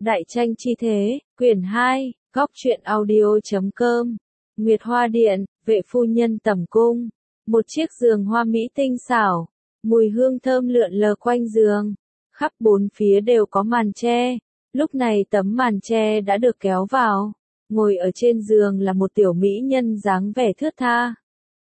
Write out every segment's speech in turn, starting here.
Đại tranh chi thế, quyển 2, góc truyện audio.com. Nguyệt Hoa Điện, vệ phu nhân tẩm cung. Một chiếc giường hoa mỹ tinh xảo, mùi hương thơm lượn lờ quanh giường. Khắp bốn phía đều có màn che. Lúc này tấm màn che đã được kéo vào. Ngồi ở trên giường là một tiểu mỹ nhân dáng vẻ thướt tha.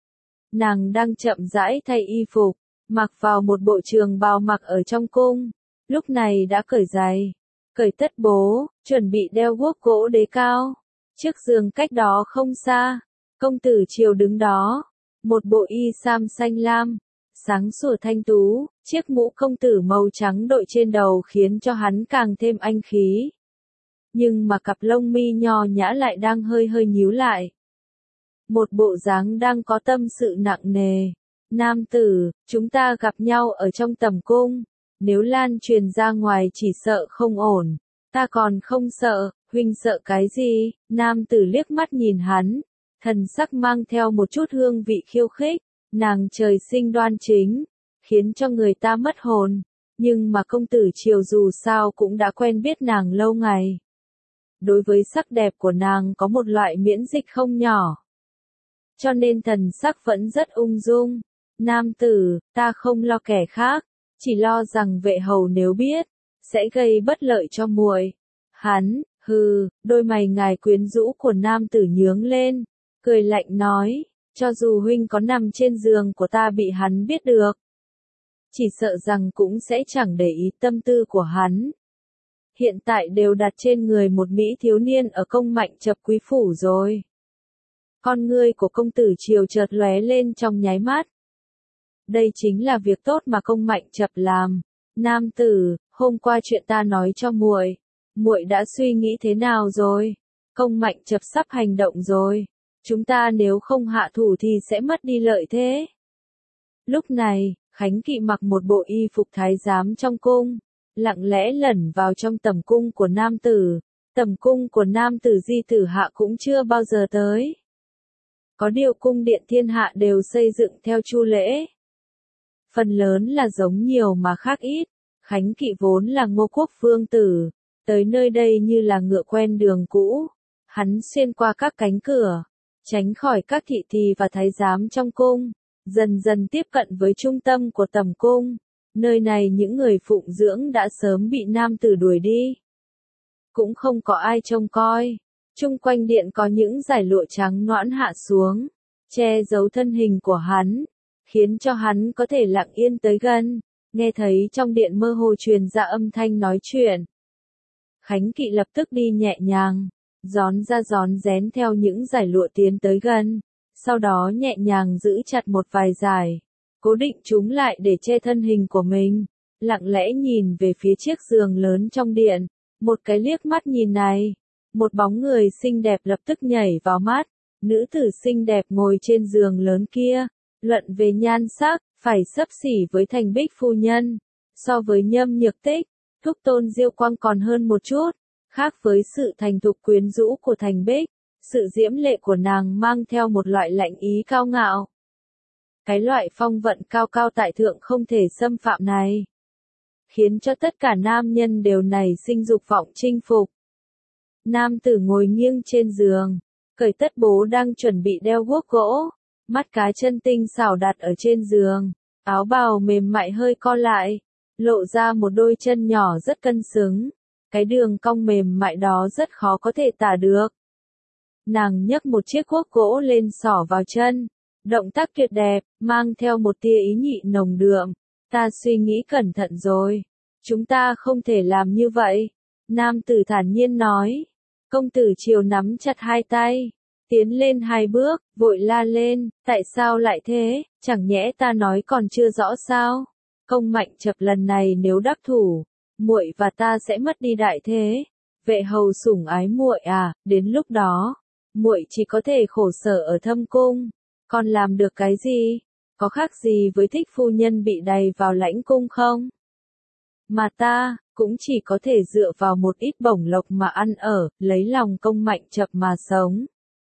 Nàng đang chậm rãi thay y phục, mặc vào một bộ trường bào mặc ở trong cung. Lúc này đã cởi giày, cởi tất bố, chuẩn bị đeo guốc gỗ đế cao. Trước giường cách đó không xa, công tử Triều đứng đó, một bộ y sam xanh lam, sáng sủa thanh tú, chiếc mũ công tử màu trắng đội trên đầu khiến cho hắn càng thêm anh khí. Nhưng mà cặp lông mi nho nhã lại đang hơi hơi nhíu lại. Một bộ dáng đang có tâm sự nặng nề. Nam tử, chúng ta gặp nhau ở trong tẩm cung. Nếu lan truyền ra ngoài chỉ sợ không ổn. Ta còn không sợ, huynh sợ cái gì? Nam tử liếc mắt nhìn hắn. Thần sắc mang theo một chút hương vị khiêu khích. Nàng trời sinh đoan chính, khiến cho người ta mất hồn. Nhưng mà công tử Triều dù sao cũng đã quen biết nàng lâu ngày. Đối với sắc đẹp của nàng có một loại miễn dịch không nhỏ. Cho nên thần sắc vẫn rất ung dung. Nam tử, ta không lo kẻ khác, chỉ lo rằng vệ hầu nếu biết, sẽ gây bất lợi cho muội. Hắn, hừ, đôi mày ngài quyến rũ của nam tử nhướng lên, cười lạnh nói, cho dù huynh có nằm trên giường của ta bị hắn biết được, chỉ sợ rằng cũng sẽ chẳng để ý tâm tư của hắn. Hiện tại đều đặt trên người một mỹ thiếu niên ở Công Mạnh Chập quý phủ rồi. Con ngươi của công tử Triều chợt lóe lên trong nháy mắt. Đây chính là việc tốt mà Công Mạnh Chập làm. Nam tử, hôm qua chuyện ta nói cho muội, muội đã suy nghĩ thế nào rồi? Công Mạnh Chập sắp hành động rồi. Chúng ta nếu không hạ thủ thì sẽ mất đi lợi thế. Lúc này, Khánh Kỵ mặc một bộ y phục thái giám trong cung, lặng lẽ lẩn vào trong tẩm cung của nam tử. Tẩm cung của nam tử Di Tử Hạ cũng chưa bao giờ tới. Có điều cung điện thiên hạ đều xây dựng theo chu lễ. Phần lớn là giống nhiều mà khác ít. Khánh Kỵ vốn là Ngô Quốc vương tử, tới nơi đây như là ngựa quen đường cũ. Hắn xuyên qua các cánh cửa, tránh khỏi các thị tỳ và thái giám trong cung, dần dần tiếp cận với trung tâm của tẩm cung. Nơi này những người phụng dưỡng đã sớm bị nam tử đuổi đi. Cũng không có ai trông coi. Chung quanh điện có những dải lụa trắng nõn hạ xuống, che giấu thân hình của hắn, khiến cho hắn có thể lặng yên tới gần, nghe thấy trong điện mơ hồ truyền ra âm thanh nói chuyện. Khánh Kỵ lập tức đi nhẹ nhàng, rón ra rón rén theo những dải lụa tiến tới gần, sau đó nhẹ nhàng giữ chặt một vài dải, cố định chúng lại để che thân hình của mình, lặng lẽ nhìn về phía chiếc giường lớn trong điện, một cái liếc mắt nhìn này. Một bóng người xinh đẹp lập tức nhảy vào mắt, nữ tử xinh đẹp ngồi trên giường lớn kia, luận về nhan sắc, phải xấp xỉ với Thành Bích phu nhân, so với Nhâm Nhược Tích, Thúc Tôn Diêu Quang còn hơn một chút, khác với sự thành thục quyến rũ của Thành Bích, sự diễm lệ của nàng mang theo một loại lạnh ý cao ngạo. Cái loại phong vận cao cao tại thượng không thể xâm phạm này, khiến cho tất cả nam nhân đều nảy sinh dục vọng chinh phục. Nam tử ngồi nghiêng trên giường, cởi tất bố đang chuẩn bị đeo guốc gỗ, mắt cá chân tinh xảo đặt ở trên giường, áo bào mềm mại hơi co lại, lộ ra một đôi chân nhỏ rất cân xứng, cái đường cong mềm mại đó rất khó có thể tả được. Nàng nhấc một chiếc guốc gỗ lên xỏ vào chân, động tác tuyệt đẹp, mang theo một tia ý nhị nồng đượm. Ta suy nghĩ cẩn thận rồi, chúng ta không thể làm như vậy. Nam tử thản nhiên nói. Công tử Triều nắm chặt hai tay, tiến lên hai bước, vội la lên, tại sao lại thế, chẳng nhẽ ta nói còn chưa rõ sao? Công Mạnh Chập lần này nếu đắc thủ, muội và ta sẽ mất đi đại thế. Vệ hầu sủng ái muội à, đến lúc đó, muội chỉ có thể khổ sở ở thâm cung, còn làm được cái gì? Có khác gì với Thích phu nhân bị đày vào lãnh cung không? Mà ta cũng chỉ có thể dựa vào một ít bổng lộc mà ăn ở, lấy lòng Công Mạnh Chập mà sống.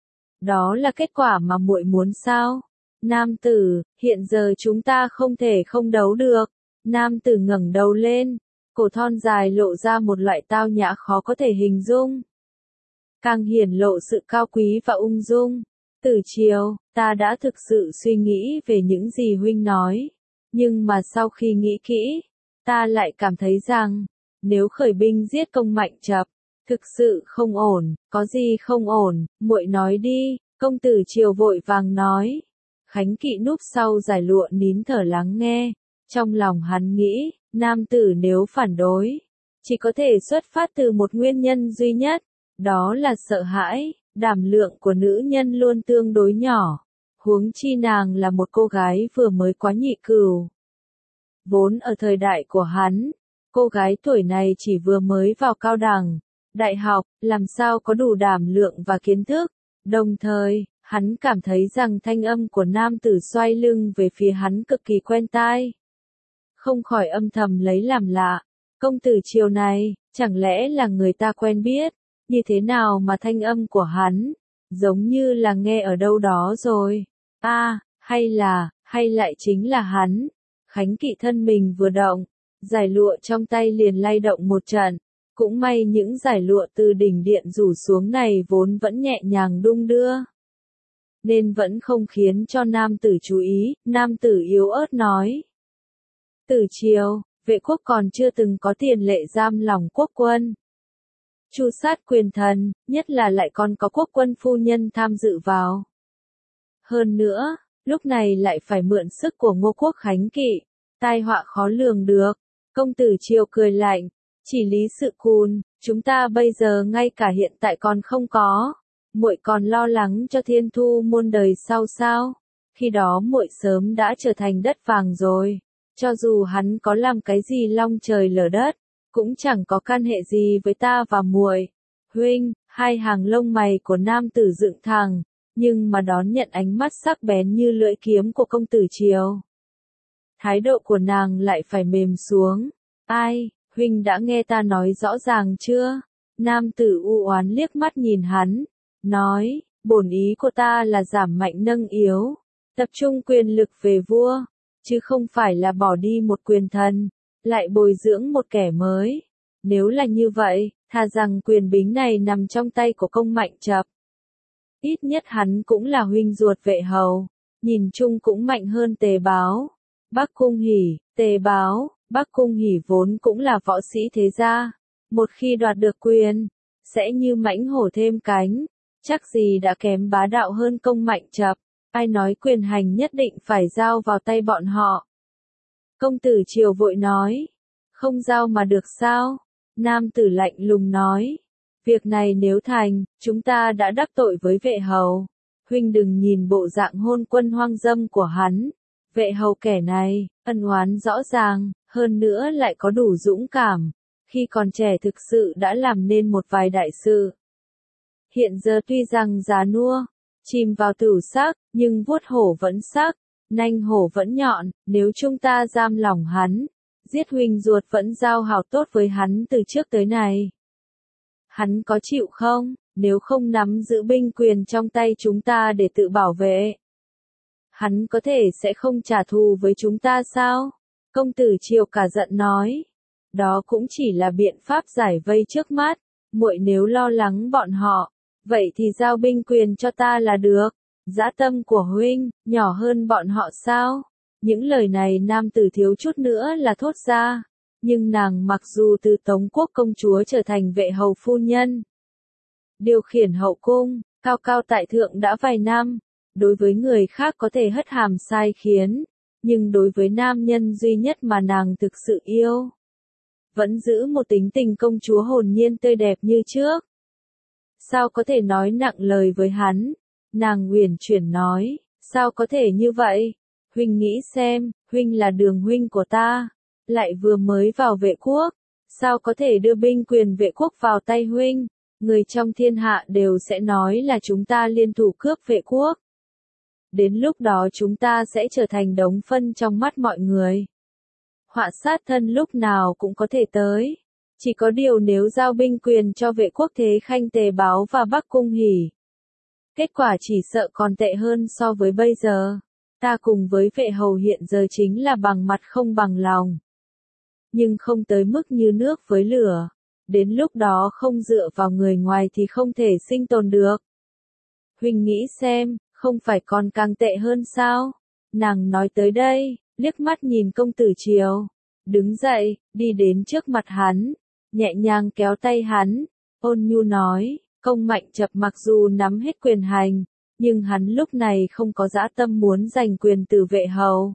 Đó là kết quả mà muội muốn sao? Nam tử, hiện giờ chúng ta không thể không đấu được. Nam tử ngẩng đầu lên, cổ thon dài lộ ra một loại tao nhã khó có thể hình dung. Càng hiển lộ sự cao quý và ung dung. Tử Triều, ta đã thực sự suy nghĩ về những gì huynh nói. Nhưng mà sau khi nghĩ kỹ, ta lại cảm thấy rằng, nếu khởi binh giết Công Mạnh Chập, thực sự không ổn. Có gì không ổn, muội nói đi, công tử Triều vội vàng nói. Khánh Kỵ núp sau dải lụa nín thở lắng nghe. Trong lòng hắn nghĩ, nam tử nếu phản đối, chỉ có thể xuất phát từ một nguyên nhân duy nhất, đó là sợ hãi. Đảm lượng của nữ nhân luôn tương đối nhỏ, huống chi nàng là một cô gái vừa mới quá nhị cửu. Vốn ở thời đại của hắn, cô gái tuổi này chỉ vừa mới vào cao đẳng, đại học, làm sao có đủ đảm lượng và kiến thức. Đồng thời, hắn cảm thấy rằng thanh âm của nam tử xoay lưng về phía hắn cực kỳ quen tai. Không khỏi âm thầm lấy làm lạ, công tử Triều này, chẳng lẽ là người ta quen biết, như thế nào mà thanh âm của hắn, giống như là nghe ở đâu đó rồi. Hay lại chính là hắn. Khánh Kỵ thân mình vừa động, dải lụa trong tay liền lay động một trận. Cũng may những dải lụa từ đỉnh điện rủ xuống này vốn vẫn nhẹ nhàng đung đưa, nên vẫn không khiến cho nam tử chú ý. Nam tử yếu ớt nói. Tử Triều, vệ quốc còn chưa từng có tiền lệ giam lỏng quốc quân. Tru sát quyền thần, nhất là lại còn có quốc quân phu nhân tham dự vào. Hơn nữa, lúc này lại phải mượn sức của Ngô Quốc Khánh Kỵ, tai họa khó lường được. Công tử Triều cười lạnh, chỉ lý sự cùn, chúng ta bây giờ ngay cả hiện tại còn không có. Muội còn lo lắng cho Thiên Thu muôn đời sau sao? Khi đó muội sớm đã trở thành đất vàng rồi. Cho dù hắn có làm cái gì long trời lở đất, cũng chẳng có can hệ gì với ta và muội. Huynh, hai hàng lông mày của nam tử dựng thẳng, nhưng mà đón nhận ánh mắt sắc bén như lưỡi kiếm của công tử Triều. Thái độ của nàng lại phải mềm xuống. Ai, huynh đã nghe ta nói rõ ràng chưa? Nam tử u oán liếc mắt nhìn hắn, nói, bổn ý của ta là giảm mạnh nâng yếu, tập trung quyền lực về vua, chứ không phải là bỏ đi một quyền thần, lại bồi dưỡng một kẻ mới. Nếu là như vậy, thà rằng quyền bính này nằm trong tay của Công Mạnh Chập. Ít nhất hắn cũng là huynh ruột Vệ Hầu, nhìn chung cũng mạnh hơn Tề Báo. Bắc Cung Hỉ, Tề Báo, Bắc Cung Hỉ vốn cũng là võ sĩ thế gia. Một khi đoạt được quyền, sẽ như mãnh hổ thêm cánh, chắc gì đã kém bá đạo hơn Công Mạnh Chập. Ai nói quyền hành nhất định phải giao vào tay bọn họ? Công tử Triều vội nói, không giao mà được sao? Nam tử lạnh lùng nói, việc này nếu thành, chúng ta đã đắc tội với Vệ Hầu. Huynh đừng nhìn bộ dạng hôn quân hoang dâm của hắn. Vệ Hầu kẻ này, ân oán rõ ràng, hơn nữa lại có đủ dũng cảm. Khi còn trẻ thực sự đã làm nên một vài đại sự. Hiện giờ tuy rằng già nua, chìm vào tửu sắc, nhưng vuốt hổ vẫn sắc, nanh hổ vẫn nhọn. Nếu chúng ta giam lỏng hắn, giết huynh ruột vẫn giao hảo tốt với hắn từ trước tới nay, hắn có chịu không? Nếu không nắm giữ binh quyền trong tay chúng ta để tự bảo vệ, hắn có thể sẽ không trả thù với chúng ta sao? Công tử Triều cả giận nói, đó cũng chỉ là biện pháp giải vây trước mắt. Muội nếu lo lắng bọn họ, vậy thì giao binh quyền cho ta là được. Dã tâm của huynh, nhỏ hơn bọn họ sao? Những lời này nam tử thiếu chút nữa là thốt ra. Nhưng nàng mặc dù từ Tống quốc công chúa trở thành Vệ Hầu phu nhân, điều khiển hậu cung, cao cao tại thượng đã vài năm, đối với người khác có thể hất hàm sai khiến, nhưng đối với nam nhân duy nhất mà nàng thực sự yêu, vẫn giữ một tính tình công chúa hồn nhiên tươi đẹp như trước. Sao có thể nói nặng lời với hắn? Nàng uyển chuyển nói, sao có thể như vậy? Huynh nghĩ xem, huynh là đường huynh của ta, lại vừa mới vào Vệ quốc, sao có thể đưa binh quyền Vệ quốc vào tay huynh? Người trong thiên hạ đều sẽ nói là chúng ta liên thủ cướp Vệ quốc. Đến lúc đó chúng ta sẽ trở thành đống phân trong mắt mọi người. Họa sát thân lúc nào cũng có thể tới. Chỉ có điều nếu giao binh quyền cho Vệ quốc Thế Khanh Tề Báo và Bắc Cung Hỉ, kết quả chỉ sợ còn tệ hơn so với bây giờ. Ta cùng với Vệ Hầu hiện giờ chính là bằng mặt không bằng lòng. nhưng không tới mức như nước với lửa. Đến lúc đó không dựa vào người ngoài thì không thể sinh tồn được. Huynh nghĩ xem, không phải còn càng tệ hơn sao? Nàng nói tới đây, liếc mắt nhìn công tử Triều. Đứng dậy, đi đến trước mặt hắn, nhẹ nhàng kéo tay hắn, ôn nhu nói, Công Mạnh Chập mặc dù nắm hết quyền hành, nhưng hắn lúc này không có dã tâm muốn giành quyền từ vệ hầu.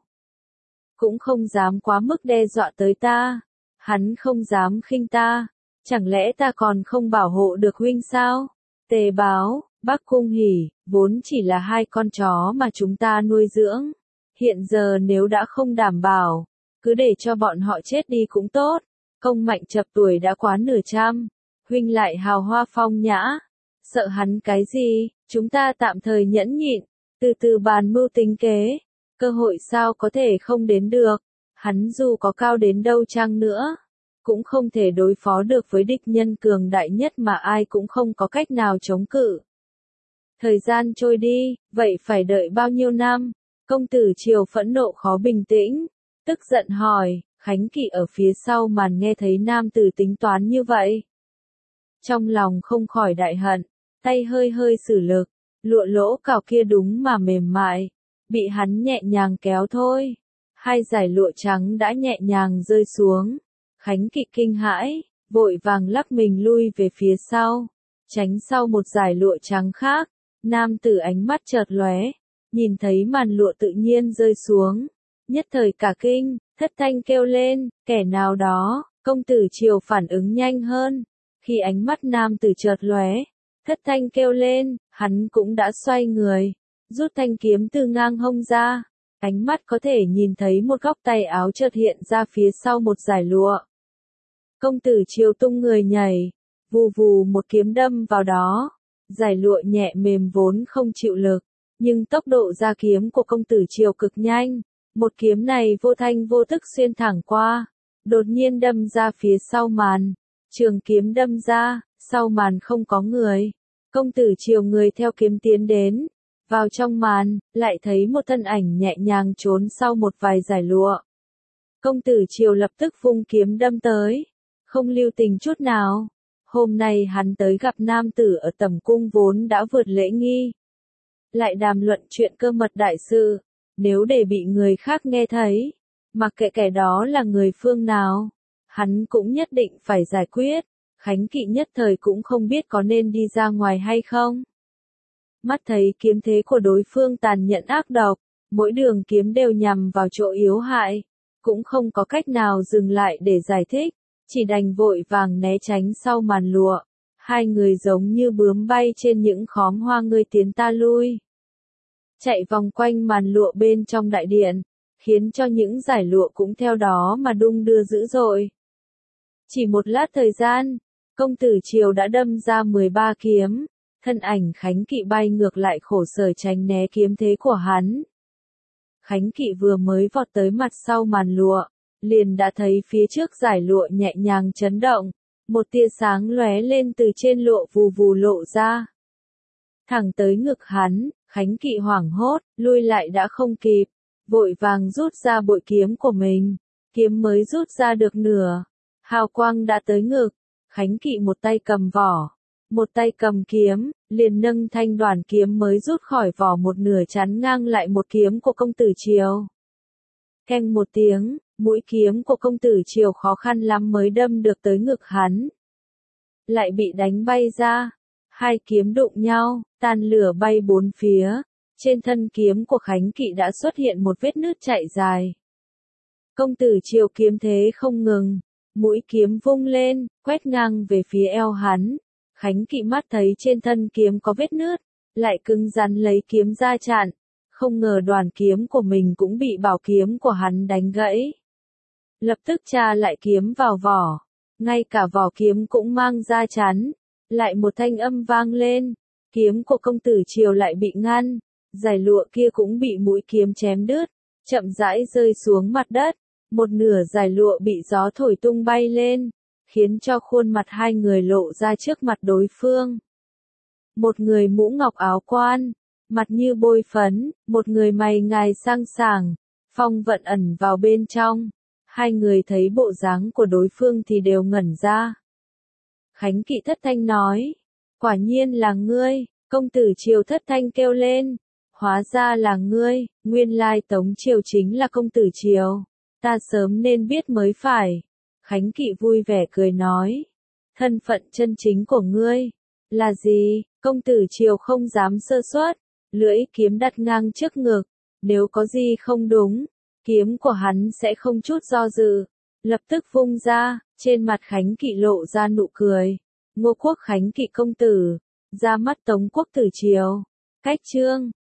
Cũng không dám quá mức đe dọa tới ta, hắn không dám khinh ta, chẳng lẽ ta còn không bảo hộ được huynh sao? Tề Báo, Bắc Cung Hỉ, vốn chỉ là hai con chó mà chúng ta nuôi dưỡng. Hiện giờ nếu đã không đảm bảo, cứ để cho bọn họ chết đi cũng tốt. Công Mạnh Chập tuổi đã quá nửa trăm, huynh lại hào hoa phong nhã. Sợ hắn cái gì, chúng ta tạm thời nhẫn nhịn, từ từ bàn mưu tính kế. Cơ hội sao có thể không đến được, hắn dù có cao đến đâu chăng nữa, cũng không thể đối phó được với địch nhân cường đại nhất mà ai cũng không có cách nào chống cự. Thời gian trôi đi, vậy phải đợi bao nhiêu năm? Công tử Triều phẫn nộ khó bình tĩnh, tức giận hỏi, Khánh Kỵ ở phía sau màn nghe thấy nam tử tính toán như vậy. Trong lòng không khỏi đại hận, tay hơi hơi sử lực, lụa lỗ cào kia đúng mà mềm mại, bị hắn nhẹ nhàng kéo thôi. Hai dải lụa trắng đã nhẹ nhàng rơi xuống. Khánh Kỵ kinh hãi, vội vàng lắc mình lui về phía sau, tránh sau một dải lụa trắng khác. Nam tử ánh mắt chợt lóe, nhìn thấy màn lụa tự nhiên rơi xuống, nhất thời cả kinh, thất thanh kêu lên, kẻ nào đó. Công tử Triều phản ứng nhanh hơn, khi ánh mắt nam tử chợt lóe, thất thanh kêu lên, hắn cũng đã xoay người, rút thanh kiếm từ ngang hông ra, ánh mắt có thể nhìn thấy một góc tay áo chợt hiện ra phía sau một dải lụa. Công tử Triều tung người nhảy, vù vù một kiếm đâm vào đó. Dải lụa nhẹ mềm vốn không chịu lực, nhưng tốc độ ra kiếm của công tử Triều cực nhanh, một kiếm này vô thanh vô tức xuyên thẳng qua, đột nhiên đâm ra phía sau màn. Trường kiếm đâm ra, sau màn không có người. Công tử Triều người theo kiếm tiến đến, vào trong màn, lại thấy một thân ảnh nhẹ nhàng trốn sau một vài dải lụa. Công tử Triều lập tức vung kiếm đâm tới, không lưu tình chút nào. Hôm nay hắn tới gặp nam tử ở tẩm cung vốn đã vượt lễ nghi. Lại đàm luận chuyện cơ mật đại sự, nếu để bị người khác nghe thấy, mặc kệ kẻ đó là người phương nào, hắn cũng nhất định phải giải quyết. Khánh Kỵ nhất thời cũng không biết có nên đi ra ngoài hay không. Mắt thấy kiếm thế của đối phương tàn nhẫn ác độc, mỗi đường kiếm đều nhằm vào chỗ yếu hại, cũng không có cách nào dừng lại để giải thích, chỉ đành vội vàng né tránh sau màn lụa. Hai người giống như bướm bay trên những khóm hoa ngươi tiến ta lui, chạy vòng quanh màn lụa bên trong đại điện, khiến cho những dải lụa cũng theo đó mà đung đưa dữ dội. Chỉ một lát thời gian, công tử Triều đã đâm ra 13 kiếm, thân ảnh Khánh Kỵ bay ngược lại khổ sở tránh né kiếm thế của hắn. Khánh Kỵ vừa mới vọt tới mặt sau màn lụa, liền đã thấy phía trước dải lụa nhẹ nhàng chấn động, một tia sáng lóe lên từ trên lụa vù vù lộ ra. Thẳng tới ngực hắn, Khánh Kỵ hoảng hốt, lui lại đã không kịp, vội vàng rút ra bội kiếm của mình, kiếm mới rút ra được nửa, hào quang đã tới ngực, Khánh Kỵ một tay cầm vỏ, một tay cầm kiếm, liền nâng thanh đoàn kiếm mới rút khỏi vỏ một nửa chắn ngang lại một kiếm của công tử Triều. Keng một tiếng, mũi kiếm của công tử Triều khó khăn lắm mới đâm được tới ngực hắn. Lại bị đánh bay ra, hai kiếm đụng nhau, tan lửa bay bốn phía, trên thân kiếm của Khánh Kỵ đã xuất hiện một vết nứt chạy dài. Công tử Triều kiếm thế không ngừng, mũi kiếm vung lên, quét ngang về phía eo hắn. Khánh Kỵ mắt thấy trên thân kiếm có vết nứt, lại cứng rắn lấy kiếm ra chặn, không ngờ đoàn kiếm của mình cũng bị bảo kiếm của hắn đánh gãy. Lập tức tra lại kiếm vào vỏ, ngay cả vỏ kiếm cũng mang ra chắn, lại một thanh âm vang lên, kiếm của công tử Triều lại bị ngăn, dải lụa kia cũng bị mũi kiếm chém đứt, chậm rãi rơi xuống mặt đất, một nửa dải lụa bị gió thổi tung bay lên, khiến cho khuôn mặt hai người lộ ra trước mặt đối phương. Một người mũ ngọc áo quan, mặt như bôi phấn, một người mày ngài sang sảng, phong vận ẩn vào bên trong. Hai người thấy bộ dáng của đối phương thì đều ngẩn ra. Khánh Kỵ thất thanh nói, quả nhiên là ngươi, công tử Triều thất thanh kêu lên, hóa ra là ngươi, nguyên lai Tống Triều chính là công tử Triều, ta sớm nên biết mới phải. Khánh Kỵ vui vẻ cười nói, thân phận chân chính của ngươi là gì? Công tử Triều không dám sơ suất, lưỡi kiếm đặt ngang trước ngực, nếu có gì không đúng, kiếm của hắn sẽ không chút do dự, lập tức vung ra. Trên mặt Khánh Kỵ lộ ra nụ cười. Ngô Quốc Khánh Kỵ công tử, ra mắt Tống Quốc tử Triều. Cách chương